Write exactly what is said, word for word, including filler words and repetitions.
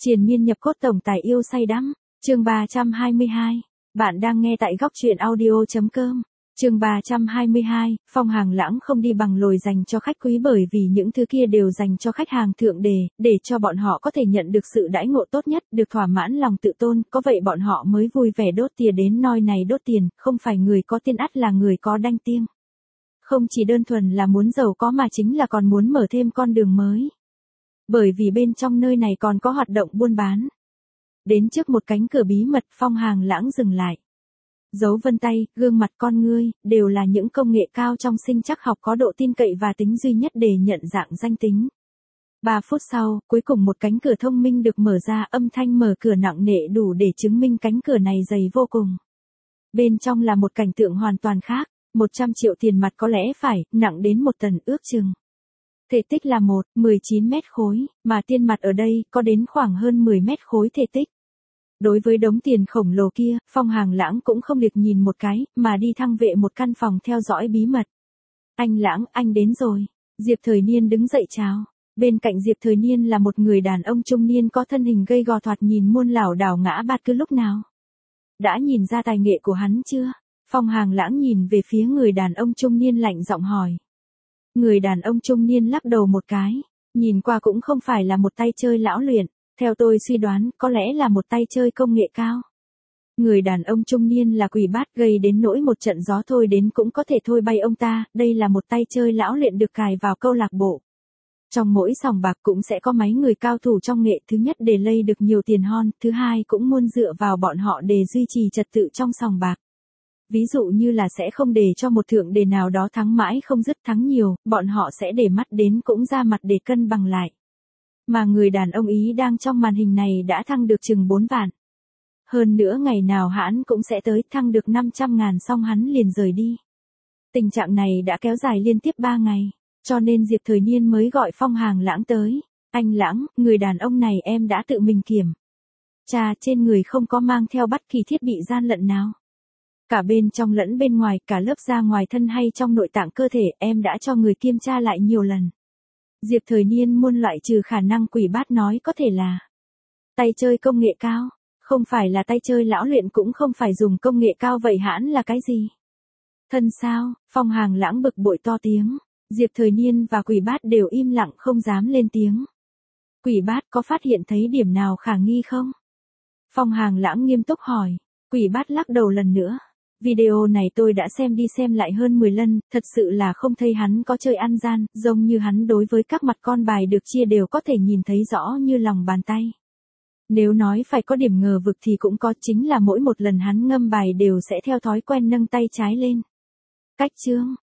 Triền miên nhập cốt tổng tài yêu say đắm. Chương ba trăm hai mươi hai. Bạn đang nghe tại góc truyện audio chấm com. Chương ba trăm hai mươi hai, Phong Hàng Lãng không đi bằng lồi dành cho khách quý bởi vì những thứ kia đều dành cho khách hàng thượng đề, để cho bọn họ có thể nhận được sự đãi ngộ tốt nhất, được thỏa mãn lòng tự tôn, có vậy bọn họ mới vui vẻ đốt tiền đến nôi này đốt tiền, không phải người có tiền ắt là người có đanh tiếng. Không chỉ đơn thuần là muốn giàu có mà chính là còn muốn mở thêm con đường mới. Bởi vì bên trong nơi này còn có hoạt động buôn bán. Đến trước một cánh cửa bí mật, Phong Hàng Lãng dừng lại. Dấu vân tay, gương mặt con ngươi, đều là những công nghệ cao trong sinh trắc học có độ tin cậy và tính duy nhất để nhận dạng danh tính. Ba phút sau, cuối cùng một cánh cửa thông minh được mở ra, âm thanh mở cửa nặng nề đủ để chứng minh cánh cửa này dày vô cùng. Bên trong là một cảnh tượng hoàn toàn khác, một trăm triệu tiền mặt có lẽ phải, nặng đến một tấn ước chừng. Thể tích là một phẩy mười chín mét khối, mà tiền mặt ở đây có đến khoảng hơn mười mét khối thể tích. Đối với đống tiền khổng lồ kia, Phong Hàng Lãng cũng không liếc nhìn một cái, mà đi thăng vệ một căn phòng theo dõi bí mật. Anh Lãng, anh đến rồi. Diệp Thời Niên đứng dậy chào. Bên cạnh Diệp Thời Niên là một người đàn ông trung niên có thân hình gầy gò thoạt nhìn muôn lảo đảo ngã bạt cứ lúc nào. Đã nhìn ra tài nghệ của hắn chưa? Phong Hàng Lãng nhìn về phía người đàn ông trung niên lạnh giọng hỏi. Người đàn ông trung niên lắc đầu một cái, nhìn qua cũng không phải là một tay chơi lão luyện. Theo tôi suy đoán, có lẽ là một tay chơi công nghệ cao. Người đàn ông trung niên là quỷ bát gây đến nỗi một trận gió thôi đến cũng có thể thôi bay ông ta, đây là một tay chơi lão luyện được cài vào câu lạc bộ. Trong mỗi sòng bạc cũng sẽ có mấy người cao thủ trong nghệ, thứ nhất để lây được nhiều tiền hon, thứ hai cũng muốn dựa vào bọn họ để duy trì trật tự trong sòng bạc. Ví dụ như là sẽ không để cho một thượng đề nào đó thắng mãi không dứt thắng nhiều, bọn họ sẽ để mắt đến cũng ra mặt để cân bằng lại. Mà người đàn ông Ý đang trong màn hình này đã thăng được chừng bốn vạn. Hơn nữa ngày nào hắn cũng sẽ tới thăng được năm trăm ngàn xong hắn liền rời đi. Tình trạng này đã kéo dài liên tiếp ba ngày, cho nên Diệp Thời Niên mới gọi Phong Hàng Lãng tới. Anh Lãng, người đàn ông này em đã tự mình kiểm tra trên người không có mang theo bất kỳ thiết bị gian lận nào. Cả bên trong lẫn bên ngoài, cả lớp da ngoài thân hay trong nội tạng cơ thể em đã cho người kiểm tra lại nhiều lần. Diệp Thời Niên muôn loại trừ khả năng quỷ bát nói có thể là tay chơi công nghệ cao, không phải là tay chơi lão luyện cũng không phải dùng công nghệ cao vậy hãn là cái gì? Thân sao? Phong Hàng Lãng bực bội to tiếng, Diệp Thời Niên và quỷ bát đều im lặng không dám lên tiếng. Quỷ bát có phát hiện thấy điểm nào khả nghi không? Phong Hàng Lãng nghiêm túc hỏi, quỷ bát lắc đầu lần nữa. Video này tôi đã xem đi xem lại hơn mười lần, thật sự là không thấy hắn có chơi ăn gian, giống như hắn đối với các mặt con bài được chia đều có thể nhìn thấy rõ như lòng bàn tay. Nếu nói phải có điểm ngờ vực thì cũng có, chính là mỗi một lần hắn ngâm bài đều sẽ theo thói quen nâng tay trái lên. Cách chương,